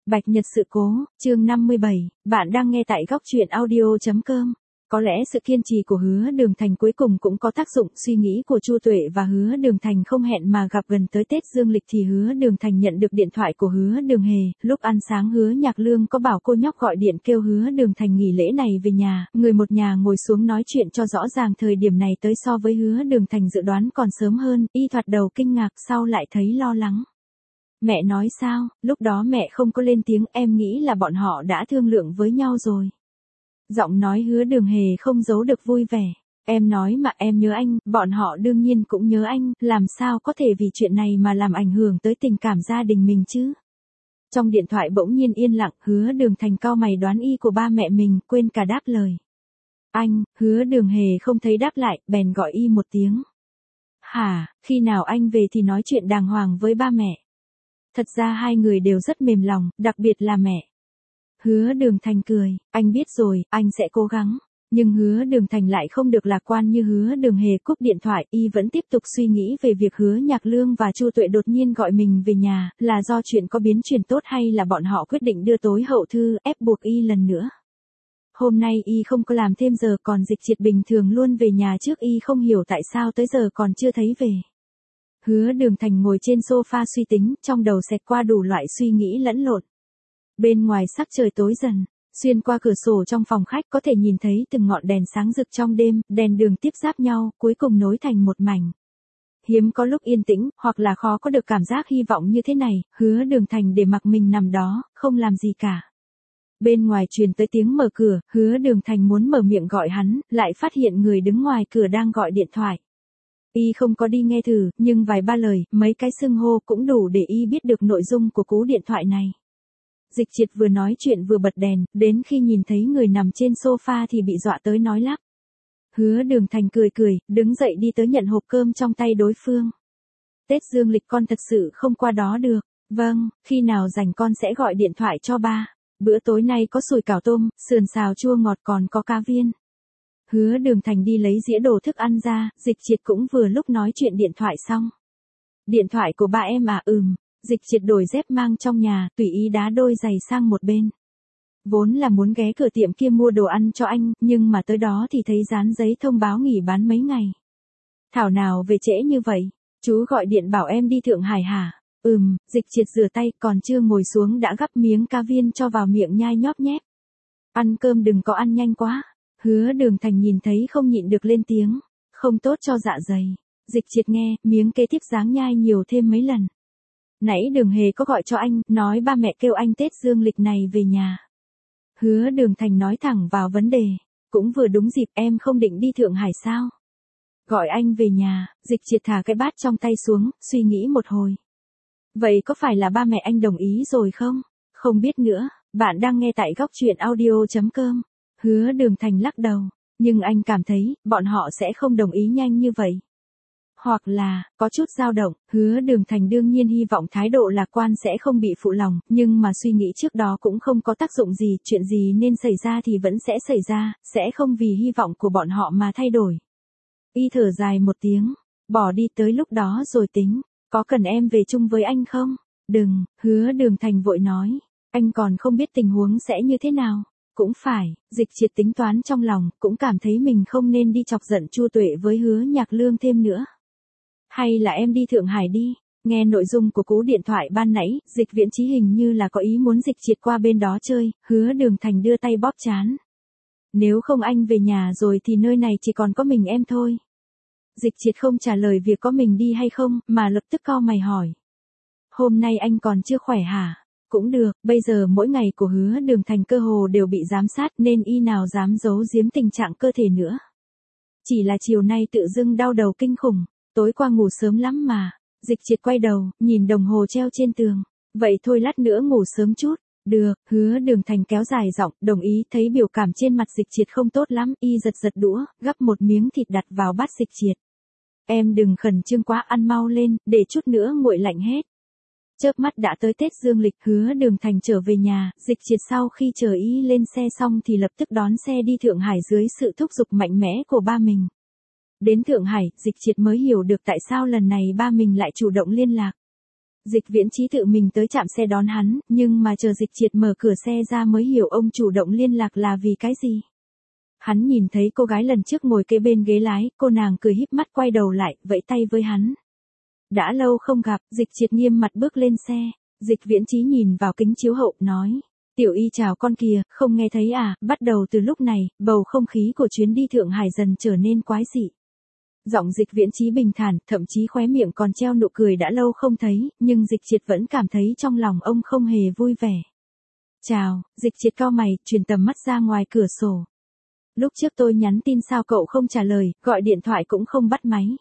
Bạch Nhật sự cố, chương 57, bạn đang nghe tại góc truyện audio.com. Có lẽ sự kiên trì của Hứa Đường Thành cuối cùng cũng có tác dụng, suy nghĩ của Chu Tuệ và Hứa Đường Thành không hẹn mà gặp. Gần tới Tết Dương lịch thì Hứa Đường Thành nhận được điện thoại của Hứa Đường Hề, lúc ăn sáng Hứa Nhạc Lương có bảo cô nhóc gọi điện kêu Hứa Đường Thành nghỉ lễ này về nhà, người một nhà ngồi xuống nói chuyện cho rõ ràng. Thời điểm này tới so với Hứa Đường Thành dự đoán còn sớm hơn, y thoạt đầu kinh ngạc sau lại thấy lo lắng. Mẹ nói sao, lúc đó mẹ không có lên tiếng, em nghĩ là bọn họ đã thương lượng với nhau rồi. Giọng nói Hứa Đường Hề không giấu được vui vẻ. Em nói mà em nhớ anh, bọn họ đương nhiên cũng nhớ anh, làm sao có thể vì chuyện này mà làm ảnh hưởng tới tình cảm gia đình mình chứ. Trong điện thoại bỗng nhiên yên lặng, Hứa Đường Thành cau mày đoán y của ba mẹ mình, quên cả đáp lời. Anh, Hứa Đường Hề không thấy đáp lại, bèn gọi y một tiếng. Hả, khi nào anh về thì nói chuyện đàng hoàng với ba mẹ. Thật ra hai người đều rất mềm lòng, đặc biệt là mẹ. Hứa Đường Thành cười, anh biết rồi, anh sẽ cố gắng. Nhưng Hứa Đường Thành lại không được lạc quan như Hứa Đường Hề. Cúp điện thoại, y vẫn tiếp tục suy nghĩ về việc Hứa Nhạc Lương và Chu Tuệ đột nhiên gọi mình về nhà, là do chuyện có biến chuyển tốt hay là bọn họ quyết định đưa tối hậu thư, ép buộc y lần nữa. Hôm nay y không có làm thêm giờ, còn Dịch Triệt bình thường luôn về nhà trước, y không hiểu tại sao tới giờ còn chưa thấy về. Hứa Đường Thành ngồi trên sofa suy tính, trong đầu xẹt qua đủ loại suy nghĩ lẫn lộn. Bên ngoài sắc trời tối dần, xuyên qua cửa sổ trong phòng khách có thể nhìn thấy từng ngọn đèn sáng rực trong đêm, đèn đường tiếp giáp nhau, cuối cùng nối thành một mảnh. Hiếm có lúc yên tĩnh, hoặc là khó có được cảm giác hy vọng như thế này. Hứa Đường Thành để mặc mình nằm đó, không làm gì cả. Bên ngoài truyền tới tiếng mở cửa, Hứa Đường Thành muốn mở miệng gọi hắn, lại phát hiện người đứng ngoài cửa đang gọi điện thoại. Y không có đi nghe thử, nhưng vài ba lời, mấy cái xưng hô cũng đủ để y biết được nội dung của cú điện thoại này. Dịch Triệt vừa nói chuyện vừa bật đèn, đến khi nhìn thấy người nằm trên sofa thì bị dọa tới nói lắp. Hứa Đường Thành cười cười, đứng dậy đi tới nhận hộp cơm trong tay đối phương. Tết Dương lịch con thật sự không qua đó được. Vâng, khi nào rảnh con sẽ gọi điện thoại cho ba. Bữa tối nay có sủi cảo tôm, sườn xào chua ngọt, còn có cá viên. Hứa Đường Thành đi lấy dĩa đồ thức ăn ra, Dịch Triệt cũng vừa lúc nói chuyện điện thoại xong. Điện thoại của ba em à? Dịch Triệt đổi dép mang trong nhà, tùy ý đá đôi giày sang một bên. Vốn là muốn ghé cửa tiệm kia mua đồ ăn cho anh, nhưng mà tới đó thì thấy dán giấy thông báo nghỉ bán mấy ngày. Thảo nào về trễ như vậy? Chú gọi điện bảo em đi Thượng Hải hả? Dịch Triệt rửa tay, còn chưa ngồi xuống đã gắp miếng cá viên cho vào miệng nhai nhóp nhép. Ăn cơm đừng có ăn nhanh quá. Hứa Đường Thành nhìn thấy không nhịn được lên tiếng, không tốt cho dạ dày. Dịch Triệt nghe, miếng kế tiếp dáng nhai nhiều thêm mấy lần. Nãy Đường Hề có gọi cho anh, nói ba mẹ kêu anh Tết Dương lịch này về nhà. Hứa Đường Thành nói thẳng vào vấn đề, cũng vừa đúng dịp, em không định đi Thượng Hải sao? Gọi anh về nhà. Dịch Triệt thả cái bát trong tay xuống, suy nghĩ một hồi. Vậy có phải là ba mẹ anh đồng ý rồi không? Không biết nữa, bạn đang nghe tại góc truyện audio.com. Hứa Đường Thành lắc đầu, nhưng anh cảm thấy, bọn họ sẽ không đồng ý nhanh như vậy. Hoặc là, có chút dao động. Hứa Đường Thành đương nhiên hy vọng thái độ lạc quan sẽ không bị phụ lòng, nhưng mà suy nghĩ trước đó cũng không có tác dụng gì, chuyện gì nên xảy ra thì vẫn sẽ xảy ra, sẽ không vì hy vọng của bọn họ mà thay đổi. Y thở dài một tiếng, bỏ đi, tới lúc đó rồi tính, có cần em về chung với anh không? Đừng, Hứa Đường Thành vội nói, anh còn không biết tình huống sẽ như thế nào. Cũng phải, Dịch Triệt tính toán trong lòng, cũng cảm thấy mình không nên đi chọc giận Chu Tuệ với Hứa Nhạc Lương thêm nữa. Hay là em đi Thượng Hải đi. Nghe nội dung của cú điện thoại ban nãy, Dịch Viễn Chí hình như là có ý muốn Dịch Triệt qua bên đó chơi. Hứa Đường Thành đưa tay bóp trán. Nếu không anh về nhà rồi thì nơi này chỉ còn có mình em thôi. Dịch Triệt không trả lời việc có mình đi hay không, mà lập tức cau mày hỏi. Hôm nay anh còn chưa khỏe hả? Cũng được, bây giờ mỗi ngày của Hứa Đường Thành cơ hồ đều bị giám sát nên y nào dám giấu giếm tình trạng cơ thể nữa. Chỉ là chiều nay tự dưng đau đầu kinh khủng, tối qua ngủ sớm lắm mà. Dịch Triệt quay đầu, nhìn đồng hồ treo trên tường. Vậy thôi lát nữa ngủ sớm chút. Được, Hứa Đường Thành kéo dài giọng, đồng ý. Thấy biểu cảm trên mặt Dịch Triệt không tốt lắm, y giật đũa, gắp một miếng thịt đặt vào bát Dịch Triệt. Em đừng khẩn trương quá, ăn mau lên, để chút nữa nguội lạnh hết. Chớp mắt đã tới Tết Dương lịch. Hứa Đường Thành trở về nhà, Dịch Triệt sau khi chờ y lên xe xong thì lập tức đón xe đi Thượng Hải dưới sự thúc giục mạnh mẽ của ba mình. Đến Thượng Hải, Dịch Triệt mới hiểu được tại sao lần này ba mình lại chủ động liên lạc. Dịch Viễn Chí tự mình tới trạm xe đón hắn, nhưng mà chờ Dịch Triệt mở cửa xe ra mới hiểu ông chủ động liên lạc là vì cái gì. Hắn nhìn thấy cô gái lần trước ngồi kế bên ghế lái, cô nàng cười híp mắt quay đầu lại, vẫy tay với hắn. Đã lâu không gặp, Dịch Triệt nghiêm mặt bước lên xe. Dịch Viễn Chí nhìn vào kính chiếu hậu, nói. Tiểu Y chào con kìa, không nghe thấy à, bắt đầu từ lúc này, bầu không khí của chuyến đi Thượng Hải dần trở nên quái dị. Giọng Dịch Viễn Chí bình thản, thậm chí khóe miệng còn treo nụ cười đã lâu không thấy, nhưng Dịch Triệt vẫn cảm thấy trong lòng ông không hề vui vẻ. Chào, Dịch Triệt cau mày, truyền tầm mắt ra ngoài cửa sổ. Lúc trước tôi nhắn tin sao cậu không trả lời, gọi điện thoại cũng không bắt máy.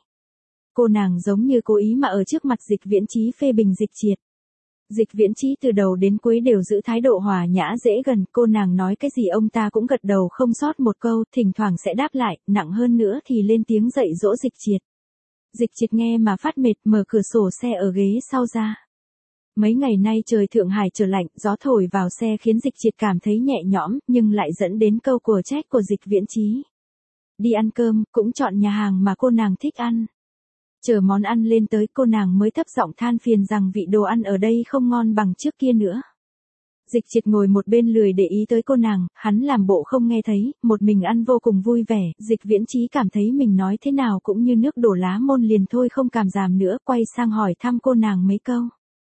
Cô nàng giống như cố ý mà ở trước mặt Dịch Viễn Chí phê bình Dịch Triệt. Dịch Viễn Chí từ đầu đến cuối đều giữ thái độ hòa nhã dễ gần, cô nàng nói cái gì ông ta cũng gật đầu không sót một câu, thỉnh thoảng sẽ đáp lại, nặng hơn nữa thì lên tiếng dạy dỗ Dịch Triệt. Dịch Triệt nghe mà phát mệt, mở cửa sổ xe ở ghế sau ra. Mấy ngày nay trời Thượng Hải trở lạnh, gió thổi vào xe khiến Dịch Triệt cảm thấy nhẹ nhõm, nhưng lại dẫn đến câu của trách của Dịch Viễn Chí. Đi ăn cơm, cũng chọn nhà hàng mà cô nàng thích ăn. Chờ món ăn lên tới, cô nàng mới thấp giọng than phiền rằng vị đồ ăn ở đây không ngon bằng trước kia nữa. Dịch Triệt ngồi một bên lười để ý tới cô nàng, hắn làm bộ không nghe thấy, một mình ăn vô cùng vui vẻ. Dịch Viễn Chí cảm thấy mình nói thế nào cũng như nước đổ lá môn liền thôi, không cảm giảm nữa, quay sang hỏi thăm cô nàng mấy câu.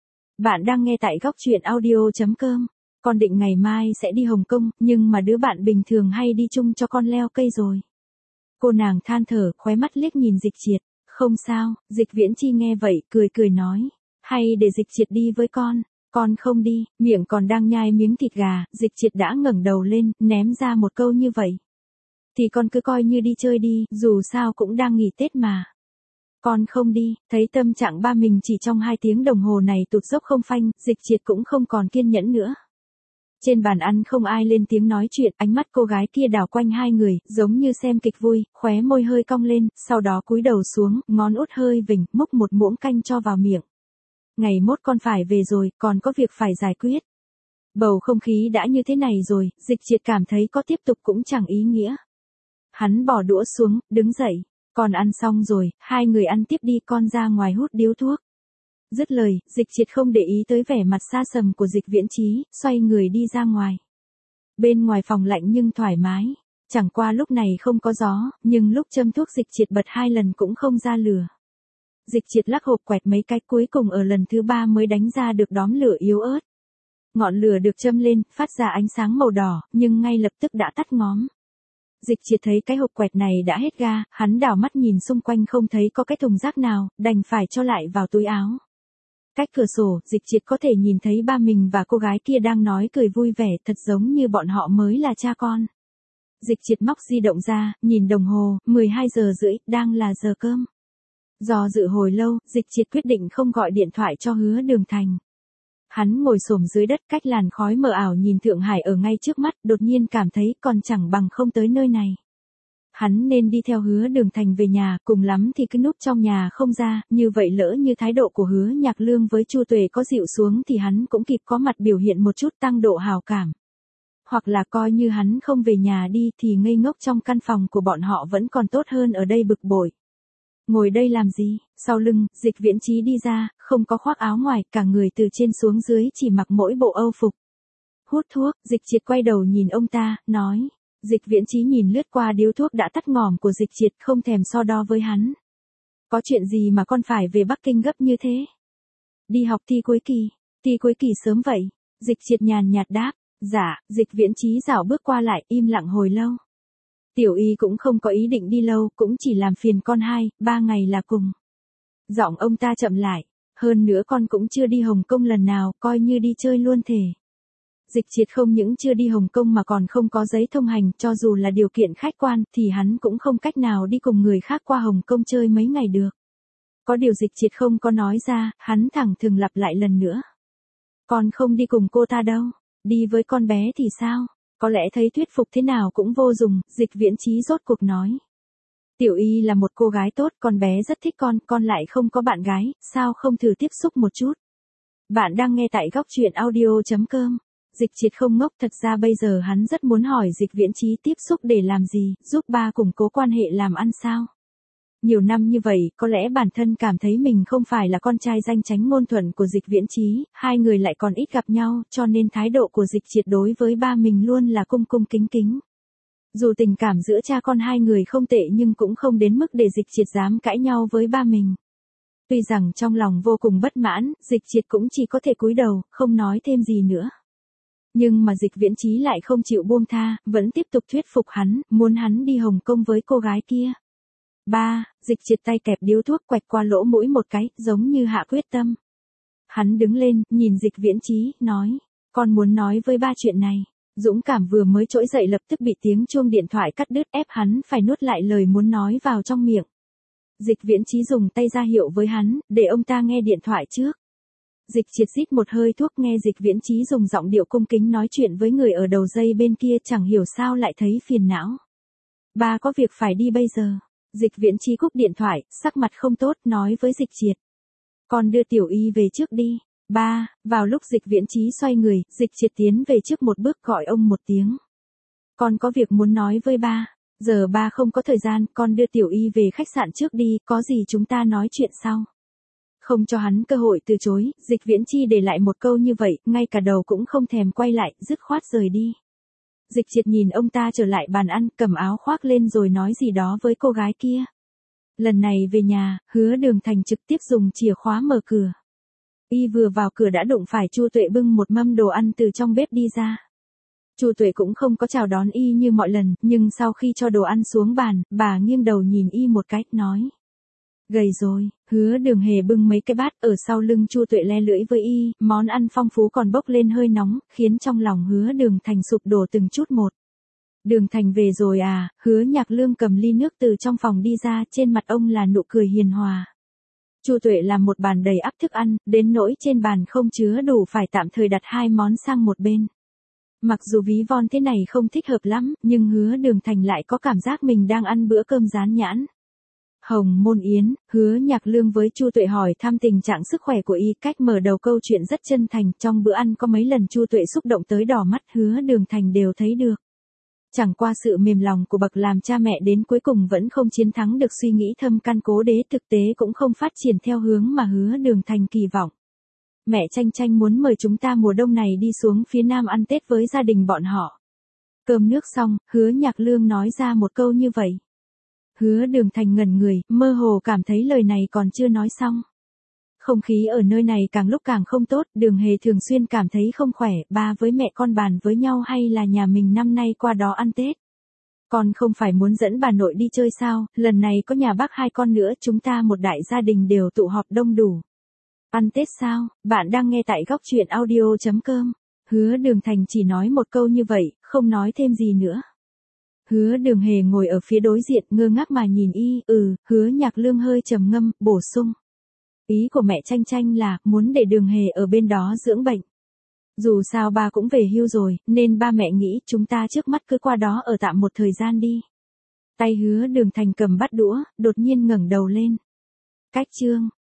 Bạn đang nghe tại góc truyện audio.com. Con định ngày mai sẽ đi Hồng Kông, nhưng mà đứa bạn bình thường hay đi chung cho con leo cây rồi. Cô nàng than thở, khóe mắt liếc nhìn Dịch Triệt. Không sao, Dịch Viễn Chi nghe vậy, cười nói. Hay để Dịch Triệt đi với con không đi, miệng còn đang nhai miếng thịt gà, Dịch Triệt đã ngẩng đầu lên, ném ra một câu như vậy. Thì con cứ coi như đi chơi đi, dù sao cũng đang nghỉ Tết mà. Con không đi, thấy tâm trạng ba mình chỉ trong 2 tiếng đồng hồ này tụt dốc không phanh, Dịch Triệt cũng không còn kiên nhẫn nữa. Trên bàn ăn không ai lên tiếng nói chuyện, ánh mắt cô gái kia đảo quanh hai người, giống như xem kịch vui, khóe môi hơi cong lên, sau đó cúi đầu xuống, ngón út hơi vểnh, múc một muỗng canh cho vào miệng. Ngày mốt con phải về rồi, còn có việc phải giải quyết. Bầu không khí đã như thế này rồi, Dịch Triệt cảm thấy có tiếp tục cũng chẳng ý nghĩa. Hắn bỏ đũa xuống, đứng dậy. Con ăn xong rồi, hai người ăn tiếp đi, con ra ngoài hút điếu thuốc. Dứt lời, Dịch Triệt không để ý tới vẻ mặt xa sầm của Dịch Viễn Chí, xoay người đi ra ngoài. Bên ngoài phòng lạnh nhưng thoải mái. Chẳng qua lúc này không có gió, nhưng lúc châm thuốc Dịch Triệt bật 2 lần cũng không ra lửa. Dịch Triệt lắc hộp quẹt mấy cái, cuối cùng ở lần thứ 3 mới đánh ra được đóm lửa yếu ớt. Ngọn lửa được châm lên, phát ra ánh sáng màu đỏ, nhưng ngay lập tức đã tắt ngóm. Dịch Triệt thấy cái hộp quẹt này đã hết ga, hắn đảo mắt nhìn xung quanh không thấy có cái thùng rác nào, đành phải cho lại vào túi áo. Cách cửa sổ, Dịch Triệt có thể nhìn thấy ba mình và cô gái kia đang nói cười vui vẻ, thật giống như bọn họ mới là cha con. Dịch Triệt móc di động ra, nhìn đồng hồ, 12 giờ rưỡi, đang là giờ cơm. Do dự hồi lâu, Dịch Triệt quyết định không gọi điện thoại cho Hứa Đường Thành. Hắn ngồi xổm dưới đất cách làn khói mờ ảo nhìn Thượng Hải ở ngay trước mắt, đột nhiên cảm thấy còn chẳng bằng không tới nơi này. Hắn nên đi theo Hứa Đường Thành về nhà, cùng lắm thì cứ núp trong nhà không ra, như vậy lỡ như thái độ của Hứa Nhạc Lương với Chu Tuệ có dịu xuống thì hắn cũng kịp có mặt biểu hiện một chút tăng độ hào cảm. Hoặc là coi như hắn không về nhà đi thì ngây ngốc trong căn phòng của bọn họ vẫn còn tốt hơn ở đây bực bội. Ngồi đây làm gì? Sau lưng, Dịch Viễn Chí đi ra, không có khoác áo ngoài, cả người từ trên xuống dưới chỉ mặc mỗi bộ âu phục. Hút thuốc, Dịch Triệt quay đầu nhìn ông ta, nói. Dịch Viễn Chí nhìn lướt qua điếu thuốc đã tắt ngòm của Dịch Triệt, không thèm so đo với hắn. Có chuyện gì mà con phải về Bắc Kinh gấp như thế? Đi học thi cuối kỳ. Thi cuối kỳ sớm vậy? Dịch Triệt nhàn nhạt đáp. Dạ, Dịch Viễn Chí dạo bước qua lại, im lặng hồi lâu. Tiểu Y cũng không có ý định đi lâu, cũng chỉ làm phiền con 2-3 ngày là cùng. Giọng ông ta chậm lại. Hơn nữa con cũng chưa đi Hồng Kông lần nào, coi như đi chơi luôn thể. Dịch Triệt không những chưa đi Hồng Kông mà còn không có giấy thông hành, cho dù là điều kiện khách quan thì hắn cũng không cách nào đi cùng người khác qua Hồng Kông chơi mấy ngày được. Có điều Dịch Triệt không có nói ra, hắn thẳng thừng lặp lại lần nữa. Con không đi cùng cô ta đâu, đi với con bé thì sao? Có lẽ thấy thuyết phục thế nào cũng vô dụng, Dịch Viễn Chí rốt cuộc nói. Tiểu Y là một cô gái tốt, con bé rất thích con lại không có bạn gái, sao không thử tiếp xúc một chút? Bạn đang nghe tại góc truyện audio.com. Dịch Triệt không ngốc, thật ra bây giờ hắn rất muốn hỏi Dịch Viễn Chí tiếp xúc để làm gì, giúp ba củng cố quan hệ làm ăn sao? Nhiều năm như vậy, có lẽ bản thân cảm thấy mình không phải là con trai danh chánh ngôn thuận của Dịch Viễn Chí, hai người lại còn ít gặp nhau, cho nên thái độ của Dịch Triệt đối với ba mình luôn là cung cung kính kính. Dù tình cảm giữa cha con hai người không tệ nhưng cũng không đến mức để Dịch Triệt dám cãi nhau với ba mình. Tuy rằng trong lòng vô cùng bất mãn, Dịch Triệt cũng chỉ có thể cúi đầu, không nói thêm gì nữa. Nhưng mà Dịch Viễn Chí lại không chịu buông tha, vẫn tiếp tục thuyết phục hắn, muốn hắn đi Hồng Kông với cô gái kia. Ba, Dịch Triệt tay kẹp điếu thuốc quạch qua lỗ mũi một cái, giống như hạ quyết tâm. Hắn đứng lên, nhìn Dịch Viễn Chí, nói, con muốn nói với ba chuyện này. Dũng cảm vừa mới trỗi dậy lập tức bị tiếng chuông điện thoại cắt đứt ép hắn phải nuốt lại lời muốn nói vào trong miệng. Dịch Viễn Chí dùng tay ra hiệu với hắn, để ông ta nghe điện thoại trước. Dịch Triệt rít một hơi thuốc nghe Dịch Viễn Chí dùng giọng điệu cung kính nói chuyện với người ở đầu dây bên kia chẳng hiểu sao lại thấy phiền não. Ba có việc phải đi bây giờ. Dịch Viễn Chí cúp điện thoại, sắc mặt không tốt, nói với Dịch Triệt. Con đưa Tiểu Y về trước đi. Ba, vào lúc Dịch Viễn Chí xoay người, Dịch Triệt tiến về trước một bước gọi ông một tiếng. Con có việc muốn nói với ba. Giờ ba không có thời gian, con đưa Tiểu Y về khách sạn trước đi, có gì chúng ta nói chuyện sau. Không cho hắn cơ hội từ chối, Dịch Viễn Chi để lại một câu như vậy, ngay cả đầu cũng không thèm quay lại, dứt khoát rời đi. Dịch Triệt nhìn ông ta trở lại bàn ăn, cầm áo khoác lên rồi nói gì đó với cô gái kia. Lần này về nhà, Hứa Đường Thành trực tiếp dùng chìa khóa mở cửa. Y vừa vào cửa đã đụng phải Chu Tuệ bưng một mâm đồ ăn từ trong bếp đi ra. Chu Tuệ cũng không có chào đón Y như mọi lần, nhưng sau khi cho đồ ăn xuống bàn, bà nghiêng đầu nhìn Y một cái, nói. Gầy rồi, Hứa Đường Hề bưng mấy cái bát ở sau lưng Chu Tuệ le lưỡi với Y, món ăn phong phú còn bốc lên hơi nóng, khiến trong lòng Hứa Đường Thành sụp đổ từng chút một. Đường Thành về rồi à, Hứa Nhạc Lương cầm ly nước từ trong phòng đi ra, trên mặt ông là nụ cười hiền hòa. Chu Tuệ làm một bàn đầy ắp thức ăn, đến nỗi trên bàn không chứa đủ phải tạm thời đặt hai món sang một bên. Mặc dù ví von thế này không thích hợp lắm, nhưng Hứa Đường Thành lại có cảm giác mình đang ăn bữa cơm rán nhãn. Hồng Môn Yến, Hứa Nhạc Lương với Chu Tuệ hỏi thăm tình trạng sức khỏe của Y, cách mở đầu câu chuyện rất chân thành, trong bữa ăn có mấy lần Chu Tuệ xúc động tới đỏ mắt, Hứa Đường Thành đều thấy được. Chẳng qua sự mềm lòng của bậc làm cha mẹ đến cuối cùng vẫn không chiến thắng được suy nghĩ thâm căn cố đế, thực tế cũng không phát triển theo hướng mà Hứa Đường Thành kỳ vọng. Mẹ Tranh Tranh muốn mời chúng ta mùa đông này đi xuống phía Nam ăn Tết với gia đình bọn họ. Cơm nước xong, Hứa Nhạc Lương nói ra một câu như vậy. Hứa Đường Thành ngẩn người, mơ hồ cảm thấy lời này còn chưa nói xong. Không khí ở nơi này càng lúc càng không tốt, Đường Hề thường xuyên cảm thấy không khỏe, ba với mẹ con bàn với nhau hay là nhà mình năm nay qua đó ăn Tết. Con không phải muốn dẫn bà nội đi chơi sao, lần này có nhà bác hai con nữa, chúng ta một đại gia đình đều tụ họp đông đủ. Ăn Tết sao, bạn đang nghe tại góc truyện audio.com. Hứa Đường Thành chỉ nói một câu như vậy, không nói thêm gì nữa. Hứa Đường Hề ngồi ở phía đối diện ngơ ngác mà nhìn Y, Hứa Nhạc Lương hơi trầm ngâm, bổ sung. Ý của mẹ Tranh Tranh là, muốn để Đường Hề ở bên đó dưỡng bệnh. Dù sao ba cũng về hưu rồi, nên ba mẹ nghĩ chúng ta trước mắt cứ qua đó ở tạm một thời gian đi. Tay Hứa Đường Thành cầm bát đũa, đột nhiên ngẩng đầu lên. Cách chương.